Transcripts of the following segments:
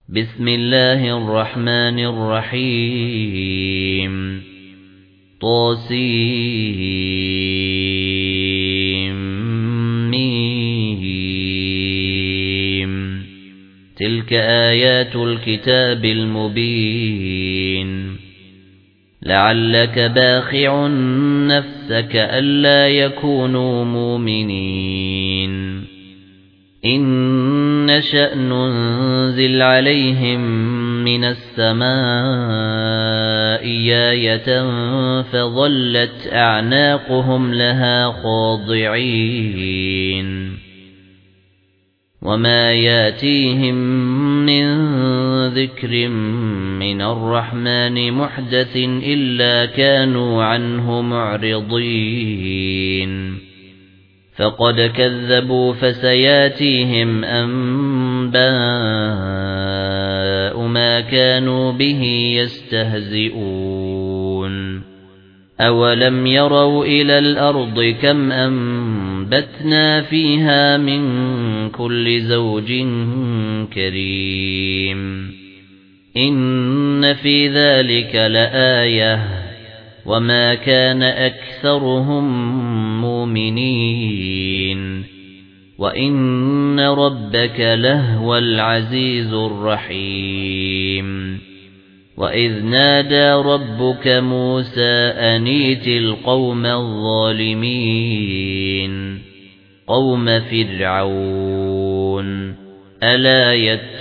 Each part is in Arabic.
بسم الله الرحمن الرحيم طاسيم تلك آيات الكتاب المبين لعلك باخع نفسك ألا يكونوا مؤمنين إن نشأ ننزل عليهم من السماء آية فظلت أعناقهم لها خاضعين وما ياتيهم من ذكر من الرحمن محدث إلا كانوا عنه معرضين فقد كذبوا فسياتيهم أنباء ما كانوا به يستهزئون أولم يروا إلى الأرض كم أنبتنا فيها من كل زوج كريم إن في ذلك لآية وما كان أكثرهم مؤمنين وإن ربك لهو العزيز الرحيم وإذ نادى ربك موسى أن ائت القوم الظالمين قوم فرعون ألا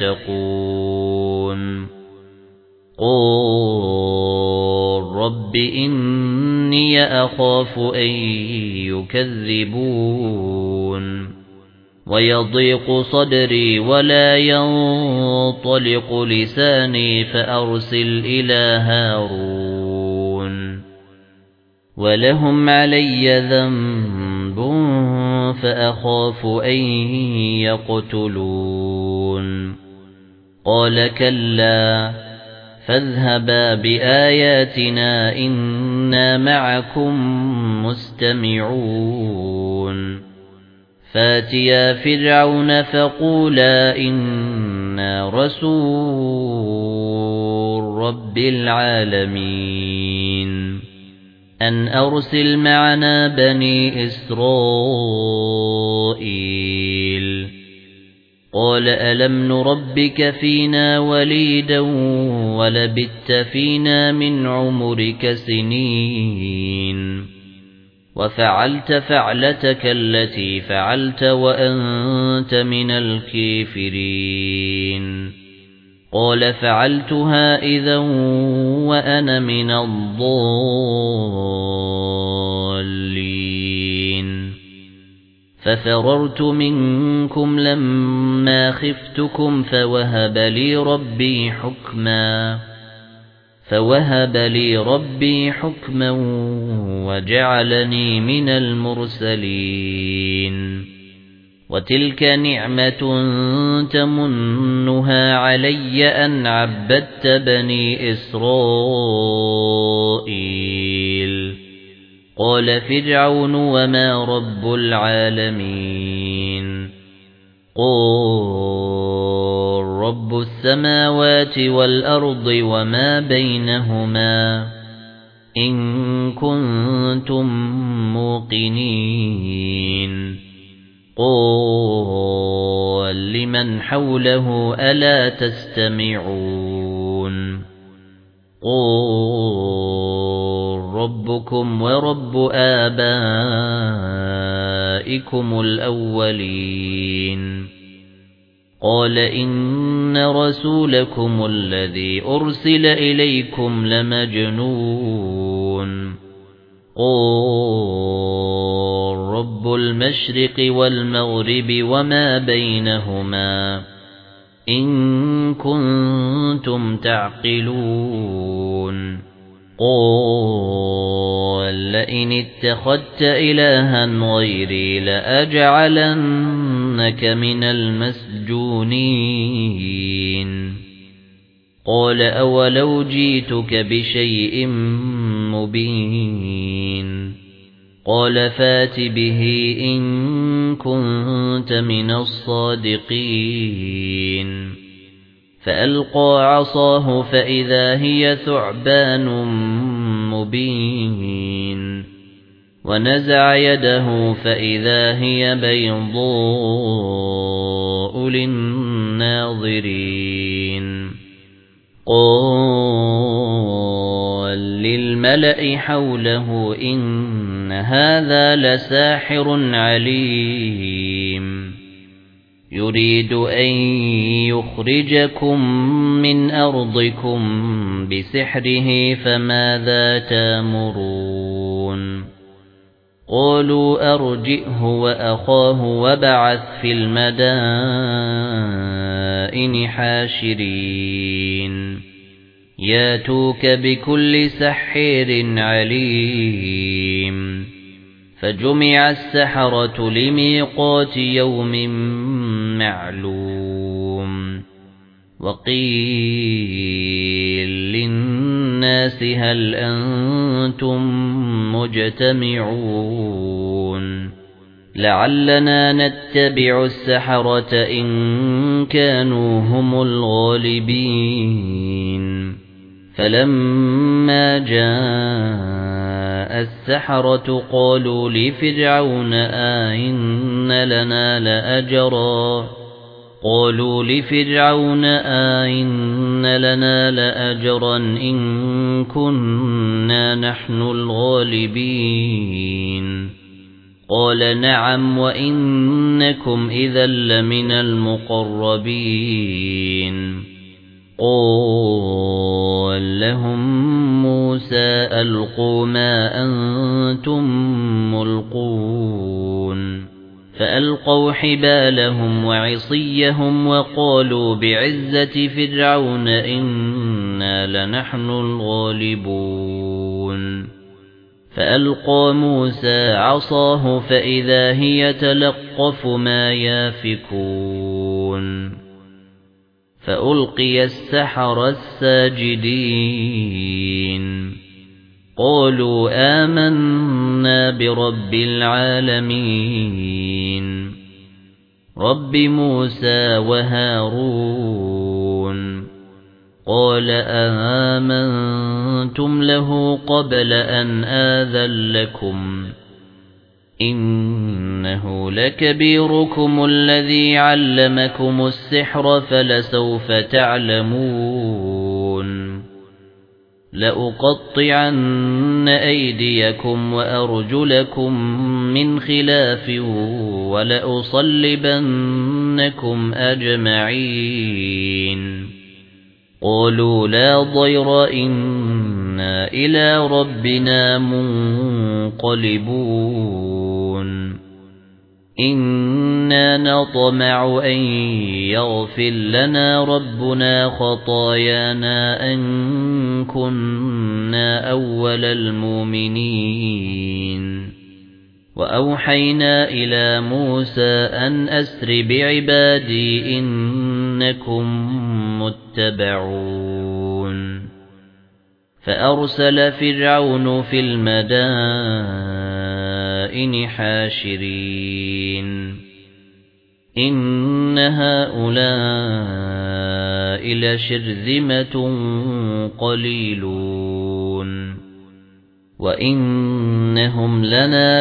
يتقون قُل رَّبِّ إِنِّي أَخَافُ أَن يُكَذِّبُونِ وَيَضِيقُ صَدْرِي وَلَا يَنطَلِقُ لِسَانِي فَأَرْسِلْ إِلَى هَارُونَ وَلَهُمْ عَلَيَّ ذَنبٌ فَأَخَافُ أَن يَقْتُلُونِ قَالَ كَلَّا فاذهبا بآياتنا إنا معكم مستمعون فاتيا فرعون فقولا إنا رسول رب العالمين أن أرسل معنا بني إسرائيل قال ألم نربك فينا وليدا ولبثت فينا من عمرك سنين وفعلت فعلتك التي فعلت وأنت من الكافرين قال فعلتها إذا وأنا من الضالين ففررت منكم لما خفتكم فوهب لي ربي حكما وجعلني من المرسلين وتلك نعمة تمنها علي أن عبدت بني إسرائيل قال فرعون وما رب العالمين قل رب السماوات والأرض وما بينهما إن كنتم موقنين قل لمن حوله ألا تستمعون قل ربكم ورب آبائكم الأولين قال إن رسولكم الذي أرسل إليكم لمجنون قل رب المشرق والمغرب وما بينهما إن كنتم تعقلون قل لئن اتخذت إلها غيري لأجعلنك من المسجونين قال أولو جئتك بشيء مبين قال فات به إن كنت من الصادقين فألقى عصاه فإذا هي ثعبان مبين ونزع يده فإذا هي بيضاء للناظرين قال للملأ حوله إن هذا لساحر عليم يريد أن يخرجكم من أرضكم بسحره فماذا تأمرون قالوا أرجئه وأخاه وابعث في المدائن حاشرين ياتوك بكل سحير عليم فجمع السحرة لميقات يوم معلوم وقيل للناس هل أنتم مجتمعون لعلنا نتبع السحرة إن كانوا هم الغالبين فلما جاء السحرة قالوا لفرعون أئن لنا لأجرا إن كنا نحن الغالبين قال نعم وإنكم إذا لمن المقربين قال لهم موسى ألقوا ما أنتم ملقون فألقوا حبالهم وعصيهم وقالوا بعزة فرعون إنا لنحن الغالبون فألقى موسى عصاه فإذا هي تلقف ما يافكون فألقي السحرة الساجدين قالوا آمنا برب العالمين رب موسى وهارون قال آمنتم له قبل أن آذن لكم إنه لكبيركم الذي علمكم السحر فلسوف تعلمون لأقطعن أيديكم وأرجلكم من خلاف ولأصلبنكم أجمعين قالوا لا ضير إنا إلى ربنا منقلبون إنا نطمع أن يغفر لنا ربنا خطايانا أن كنا أول المؤمنين وأوحينا إلى موسى أن أسر بعبادي إنكم متبعون فأرسل فرعون في المدائن حاشرين إن هؤلاء لشرذمة قليلون وإنهم لنا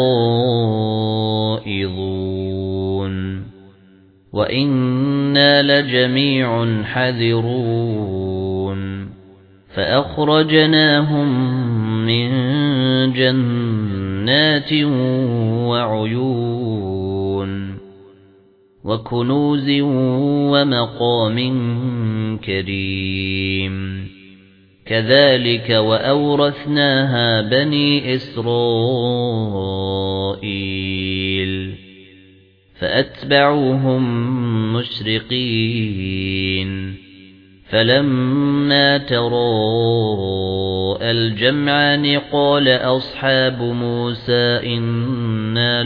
لغائظون وإنا لجميع حذرون فأخرجناهم من جنات وعيون وكنوز ومقام كريم كذلك وأورثناها بني إسرائيل فأتبعوهم مشرقين فلما تراءى الجمعان قال أصحاب موسى إنا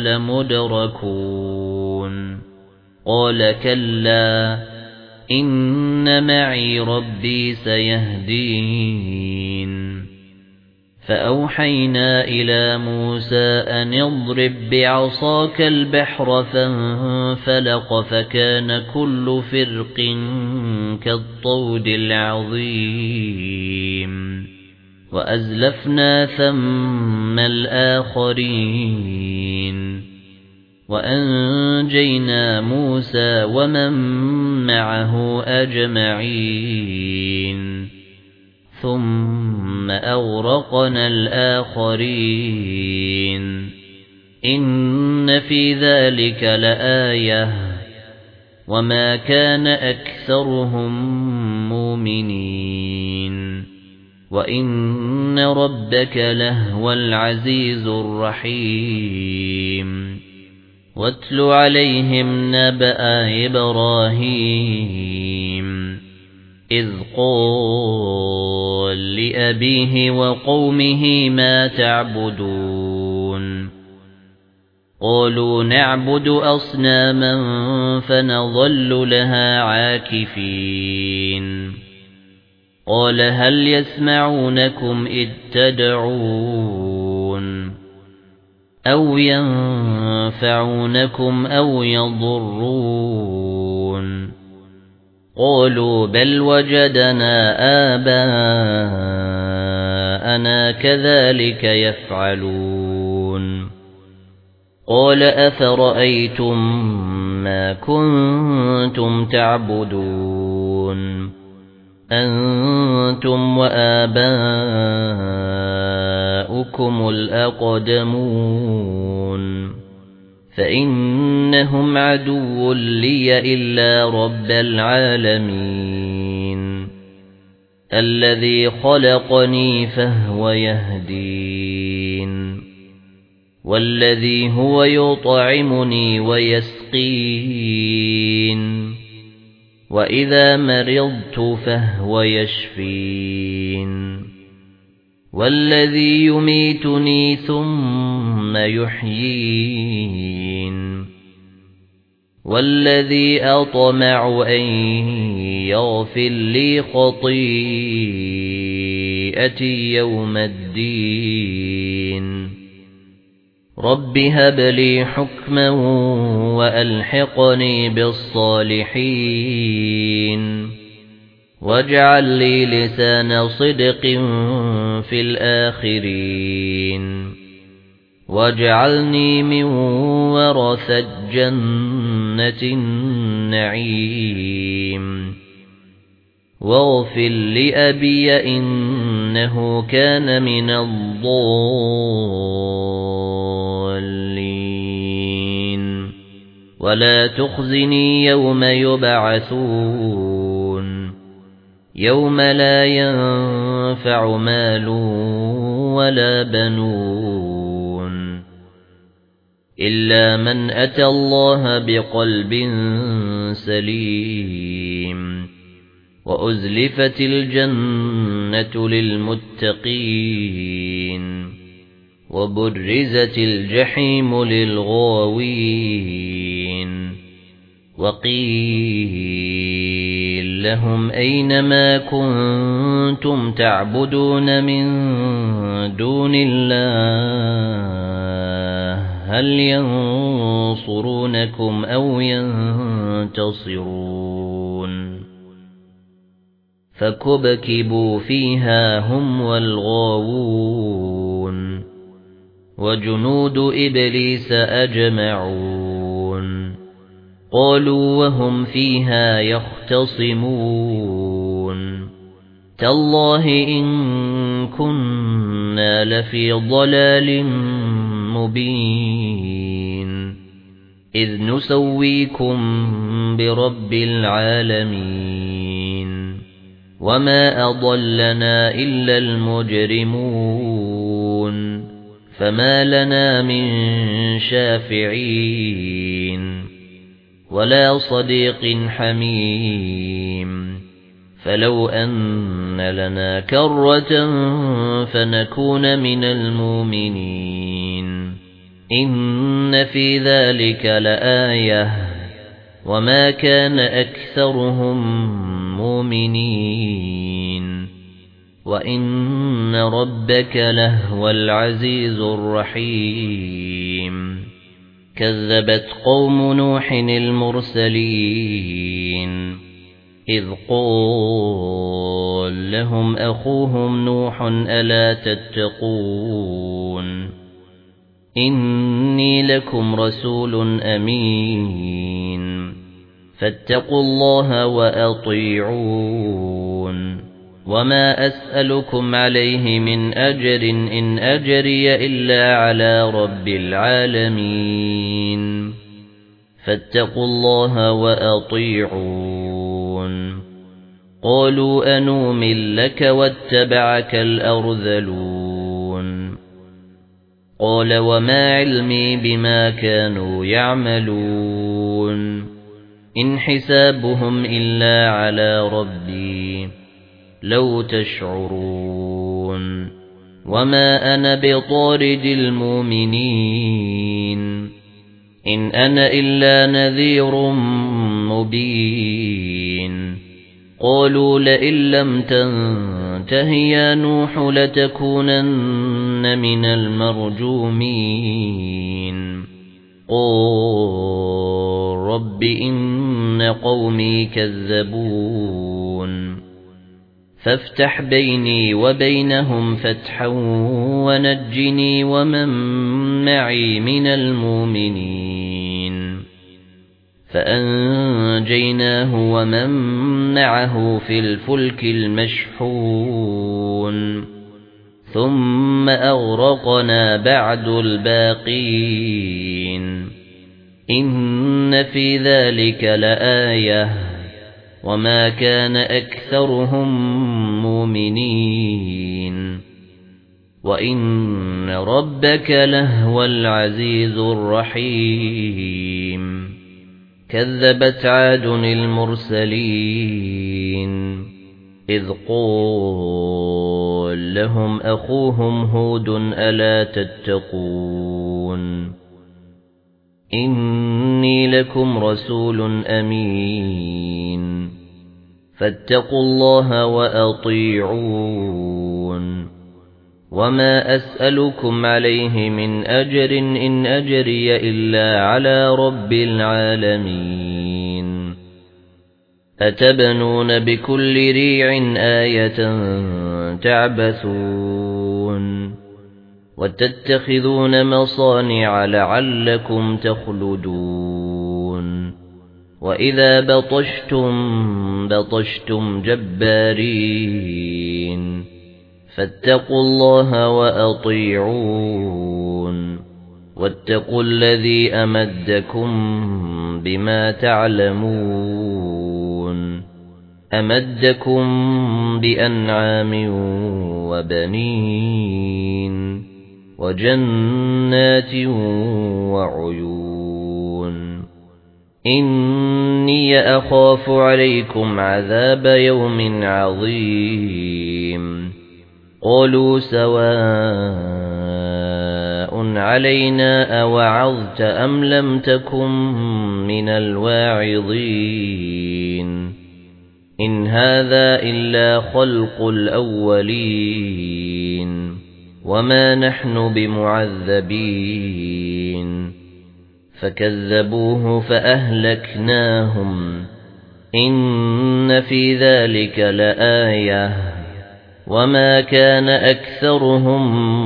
لمدركون قال كلا إن معي ربي سيهدين فأوحينا إلى موسى أن اضرب بعصاك البحر فانفلق فكان كل فرق كالطود العظيم وأزلفنا ثم الآخرين وأنجينا موسى ومن معه أجمعين ثم أغرقنا الآخرين إن في ذلك لآية وما كان أكثرهم مؤمنين وإن ربك لهو العزيز الرحيم واتل عليهم نبأ إبراهيم إذ قال لأبيه وقومه ما تعبدون قالوا نعبد أصناما فنظل لها عاكفين قال هل يسمعونكم إذ تدعون أو ينفعونكم أو يضرون قالوا بل وجدنا آباءنا كذلك يفعلون قال أفرأيتم ما كنتم تعبدون أنتم وآباؤكم الأقدمون فإنهم عدو لي إلا رب العالمين الذي خلقني فهو يهدين والذي هو يطعمني ويسقين وإذا مرضت فهو يشفين والذي يميتني ثم يحيين والذي أطمع أن يغفر لي خطيئتي يوم الدين رب هب لي حكما وألحقني بالصالحين واجعل لي لسان صدق في الآخرين واجعلني من ورثة جنة النعيم واغفر لأبي إنه كان من الضالين ولا تخزني يوم يبعثون يوم لا ينفع مال ولا بنون إلا من أتى الله بقلب سليم وأزلفت الجنة للمتقين وبرزت الجحيم للغاوين وقيل لهم أين ما كنتم تعبدون من دون الله هل ينصرونكم أو ينتصرون فكبكبوا فيها هم والغاوون وجنود إبليس أجمعون قالوا وهم فيها يختصمون تالله إن كنا لفي ضلال مبين إذ نسويكم برب العالمين وما أضلنا إلا المجرمون فما لنا من شافعين ولا صديق حميم فلو أن لنا كرة فنكون من المؤمنين إن في ذلك لآية وما كان أكثرهم مؤمنين وَإِنَّ رَبَّكَ لَهُوَ الْعَزِيزُ الرَّحِيمُ كَذَّبَتْ قَوْمُ نُوحٍ الْمُرْسَلِينَ إِذْ قَالَ لَهُمْ أَخُوهُمْ نُوحٌ أَلَا تَتَّقُونَ إِنِّي لَكُمْ رَسُولٌ أَمِينٌ فَاتَّقُوا اللَّهَ وَأَطِيعُونِ وَمَا أَسْأَلُكُمْ عَلَيْهِ مِنْ أَجْرٍ إِنْ أَجْرِيَ إِلَّا عَلَى رَبِّ الْعَالَمِينَ فَاتَّقُوا اللَّهَ وَأَطِيعُونِ قَالُوا أَنُؤْمِنُ لَكَ وَاتَّبَعَكَ الْأَرْذَلُونَ قَالَ وَمَا عِلْمِي بِمَا كَانُوا يَعْمَلُونَ إِنْ حِسَابُهُمْ إِلَّا عَلَى رَبِّي لَوْ تَشْعُرُونَ وَمَا أَنَا بِطَارِدِ الْمُؤْمِنِينَ إِنْ أَنَا إِلَّا نَذِيرٌ مُبِينٌ قَالُوا لَئِن لَّمْ تَنْتَهِ يَا نُوحُ لَتَكُونَنَّ مِنَ الْمَرْجُومِينَ قَالَ رَبِّ إِنَّ قَوْمِي كَذَّبُونِ فافتح بيني وبينهم فتحا ونجني ومن معي من المؤمنين فأنجيناه ومن معه في الفلك المشحون ثم أغرقنا بعد الباقين إن في ذلك لآية وما كان أكثرهم مؤمنين وإن ربك لهو العزيز الرحيم كذبت عاد المرسلين إذ قال لهم أخوهم هود ألا تتقون إني لكم رسول أمين فاتقوا الله وأطيعون وما أسألكم عليه من أجر إن أجري إلا على رب العالمين أتبنون بكل ريع آية تعبثون وتتخذون مصانع لعلكم تخلدون وإذا بطشتم جبارين فاتقوا الله وأطيعون واتقوا الذي أمدكم بما تعلمون أمدكم بأنعام وبنين وجنات وعيون إني أخاف عليكم عذاب يوم عظيم قالوا سواء علينا أوعظت أم لم تكن من الواعظين إن هذا إلا خلق الأولين وما نحن بمعذبين فكذبوه فأهلكناهم إن في ذلك لآية وما كان أكثرهم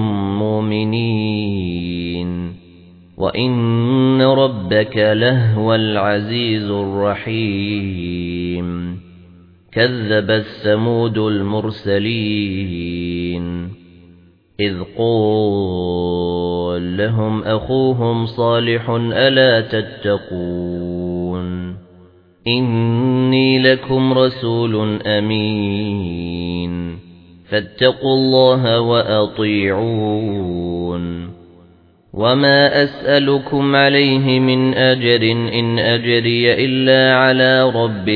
مؤمنين وإن ربك لهو العزيز الرحيم كذبت ثمود المرسلين إذ قال لهم أخوهم صالح ألا تتقون إني لكم رسول أمين فاتقوا الله وأطيعون وما أسألكم عليه من أجر إن أجري إلا على رب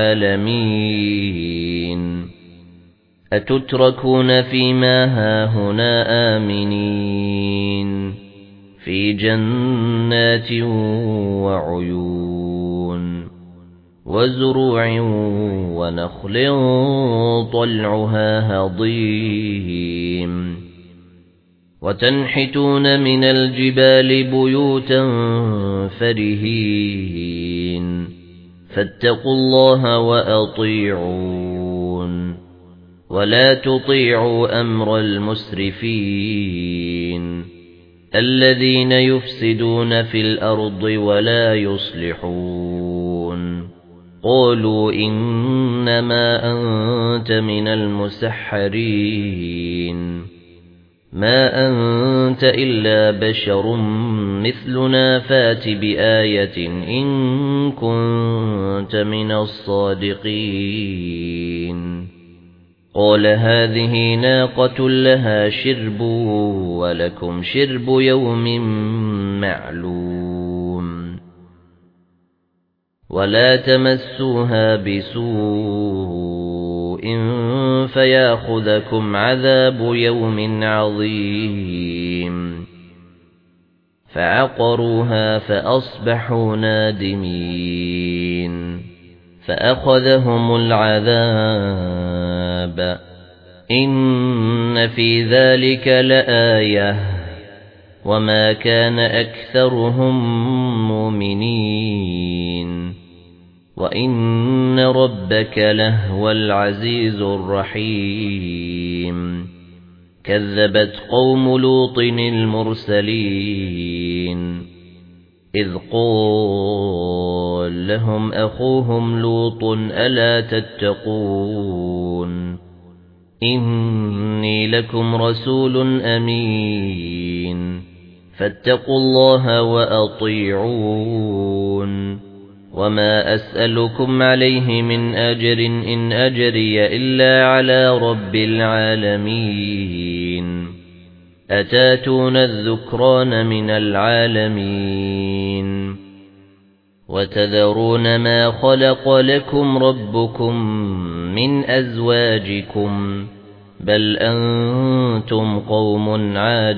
العالمين أتتركون فيما هاهنا آمنين في جنات وعيون وزروع ونخل طلعها هضيم وتنحتون من الجبال بيوتا فرهين فاتقوا الله وأطيعون ولا تطيعوا أمر المسرفين الذين يفسدون في الأرض ولا يصلحون قالوا إنما أنت من المسحرين ما أنت إلا بشر مثلنا فات بآية إن كنت من الصادقين قال هذه ناقة لها شرب ولكم شرب يوم معلوم ولا تمسوها بسوء فياخذكم عذاب يوم عظيم فعقروها فأصبحوا نادمين فأخذهم العذاب إن في ذلك لآية وما كان أكثرهم مؤمنين وإن ربك لهو العزيز الرحيم كذبت قوم لوط المرسلين إذ قال لهم أخوهم لوط ألا تتقون إني لكم رسول أمين فاتقوا الله وأطيعون وما أسألكم عليه من أجر إن أجري إلا على رب العالمين أتاتون الذكران من العالمين وتذرون ما خلق لكم ربكم من أزواجكم بل أنتم قوم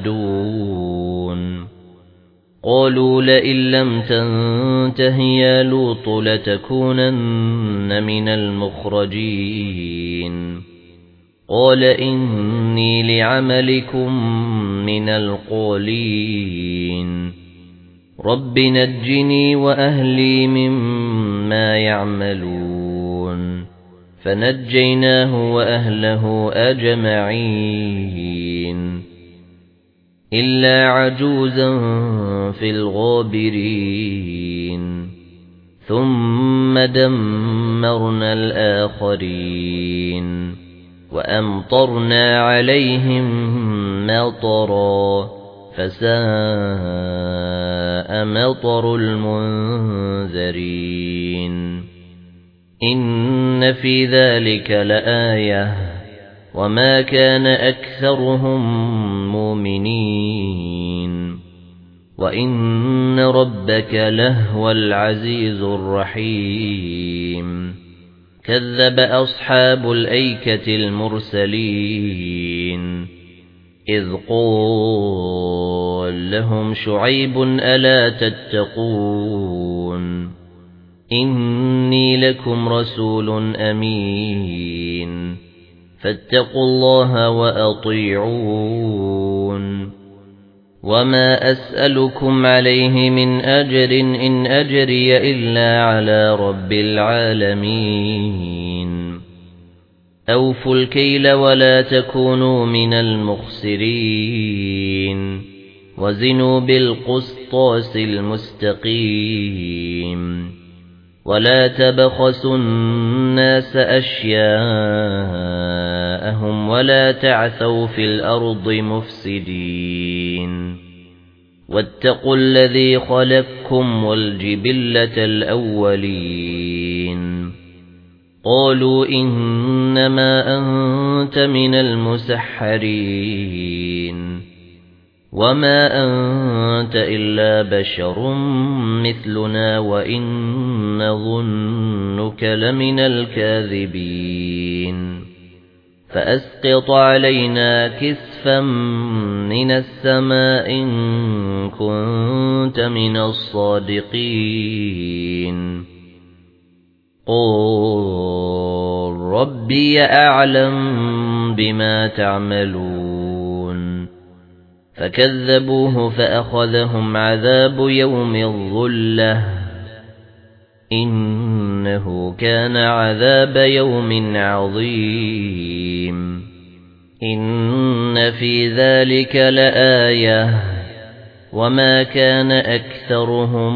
عادون قالوا لئن لم تنته يا لوط لتكونن من المخرجين قال إني لعملكم من القالين رب نجني وأهلي مما يعملون فنجيناه وأهله أجمعين إلا عجوزا في الغابرين ثم دمرنا الآخرين وأمطرنا عليهم مطرا فساء مطر المنذرين إن في ذلك لآية وما كان أكثرهم مؤمنين وإن ربك لهو العزيز الرحيم كذب أصحاب الأيكة المرسلين إذ قال لهم شعيب ألا تتقون إني لكم رسول أمين فاتقوا الله وأطيعون وما أسألكم عليه من أجر إن أجري إلا على رب العالمين أوفوا الكيل ولا تكونوا من المخسرين وزنوا بالقسطاس المستقيم ولا تبخسوا الناس أشياءهم ولا تعثوا في الأرض مفسدين واتقوا الذي خلقكم والجبلة الأولين قالوا إنما أنت من المسحرين وما أنت إلا بشر مثلنا وإن نظنك لمن الكاذبين فأسقط علينا كسفا من السماء إن كنت من الصادقين قُل رَّبِّي أَعْلَمُ بِمَا تَعْمَلُونَ فَكَذَّبُوهُ فَأَخَذَهُمْ عَذَابُ يَوْمِ الظُّلَّةِ إِنَّهُ كَانَ عَذَابَ يَوْمٍ عَظِيمٍ إِنَّ فِي ذَلِكَ لَآيَةً وَمَا كَانَ أَكْثَرُهُم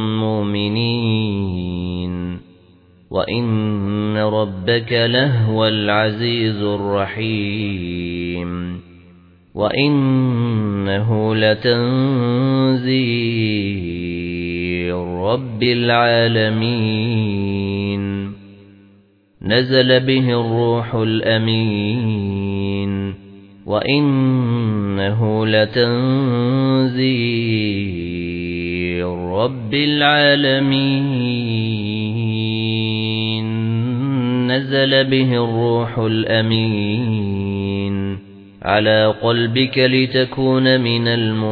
مُؤْمِنِينَ وَإِنَّ رَبَّكَ لَهُوَ الْعَزِيزُ الرَّحِيمُ وَإِنَّهُ لَتَنزِيلُ رَبِّ الْعَالَمِينَ نَزَلَ بِهِ الرُّوحُ الْأَمِينُ وَإِنَّهُ لَتَنزِيلُ رَبِّ الْعَالَمِينَ نَزَلَ بِهِ الرُّوحُ الْأَمِينُ عَلَى قَلْبِكَ لِتَكُونَ مِنَ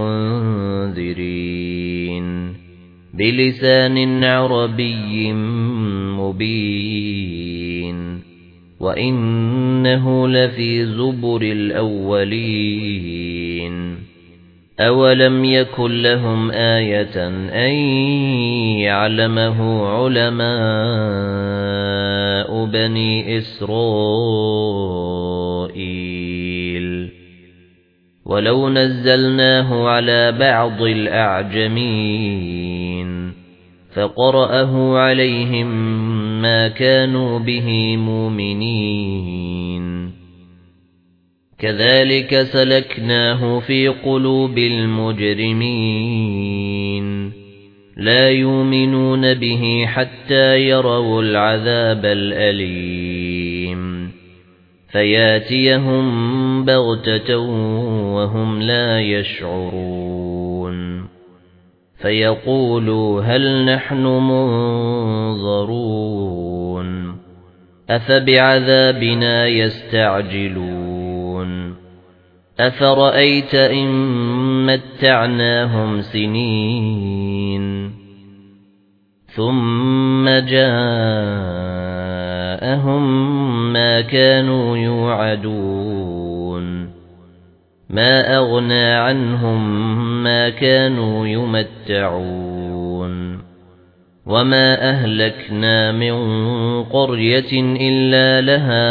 الْمُنذِرِينَ بِلِسَانٍ عَرَبِيٍّ مُبِينٍ وَإِنَّهُ لَفِي زُبُرِ الْأَوَّلِينَ أَوَلَمْ يَكُنْ لَهُمْ آيَةً أَن يَعْلَمَهُ عُلَمَاءُ بَنِي إِسْرَائِيلَ وَلَوْ نَزَّلْنَاهُ عَلَى بَعْضِ الْأَعْجَمِينَ فَقَرَأَهُ عَلَيْهِمْ مَا كَانُوا بِهِ مُؤْمِنِينَ كَذَلِكَ سَلَكْنَاهُ فِي قُلُوبِ الْمُجْرِمِينَ لَا يُؤْمِنُونَ بِهِ حَتَّى يَرَوْا الْعَذَابَ الْأَلِيمَ فَيَأْتِيَهُم بَغْتَةً وَهُمْ لَا يَشْعُرُونَ فَيَقُولُوا هَلْ نَحْنُ مُنظَرُونَ أَفَبِعَذَابِنَا يَسْتَعْجِلُونَ أَفَرَأَيْتَ إِن مَّتَّعْنَاهُمْ سِنِينَ ثُمَّ جَاءَهُم مَّا كَانُوا يُوعَدُونَ مَا أَغْنَى عَنْهُم مَّا كَانُوا يُمَتَّعُونَ وَمَا أَهْلَكْنَا مِنْ قَرْيَةٍ إِلَّا لَهَا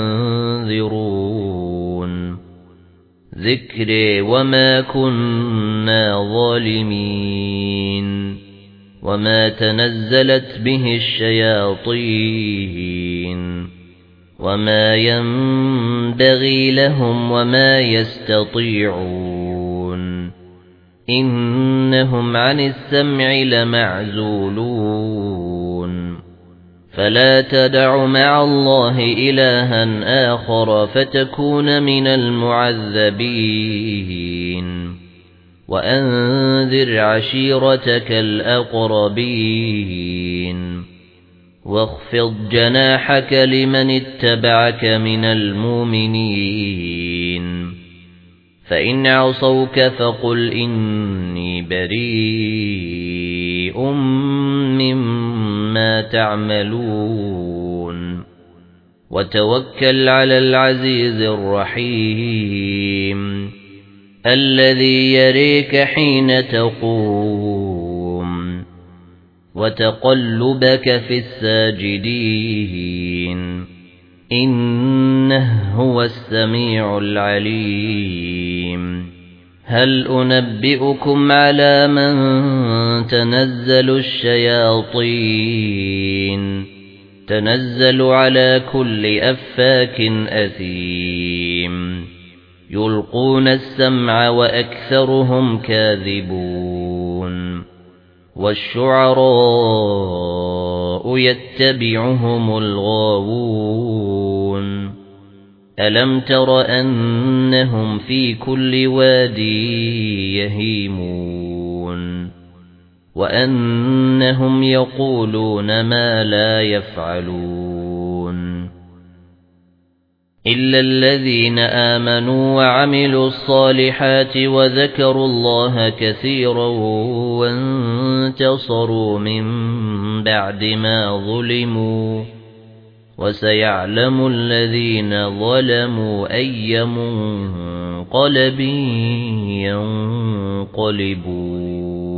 مُنذِرُونَ ذِكْرِي وَمَا كُنَّا ظَالِمِينَ وَمَا تَنَزَّلَتْ بِهِ الشَّيَاطِينُ وَمَا يَنبَغِي لَهُمْ وَمَا يَسْتَطِيعُونَ إِنَّهُمْ عَنِ السَّمْعِ لَمَعْزُولُونَ فَلَا تَدْعُ مَعَ اللَّهِ إِلَٰهًا آخَرَ فَتَكُونَ مِنَ الْمُعَذَّبِينَ وَأَنذِرْ عَشِيرَتَكَ الْأَقْرَبِينَ واخفض جناحك لمن اتبعك من المؤمنين فإن عصوك فقل إني بريء مما تعملون وتوكل على العزيز الرحيم الذي يريك حين تقوم وتقلبك في الساجدين إنه هو السميع العليم هل أنبئكم على من تنزل الشياطين تنزل على كل أفاك أثيم يلقون السمع وأكثرهم كاذبون والشعراء يتبعهم الغاوون ألم تر أنهم في كل وادي يهيمون وأنهم يقولون ما لا يفعلون إلا الذين آمنوا وعملوا الصالحات وذكروا الله كثيرا انتصروا من بعد ما ظلموا وسيعلم الذين ظلموا أي منقلب ينقلبون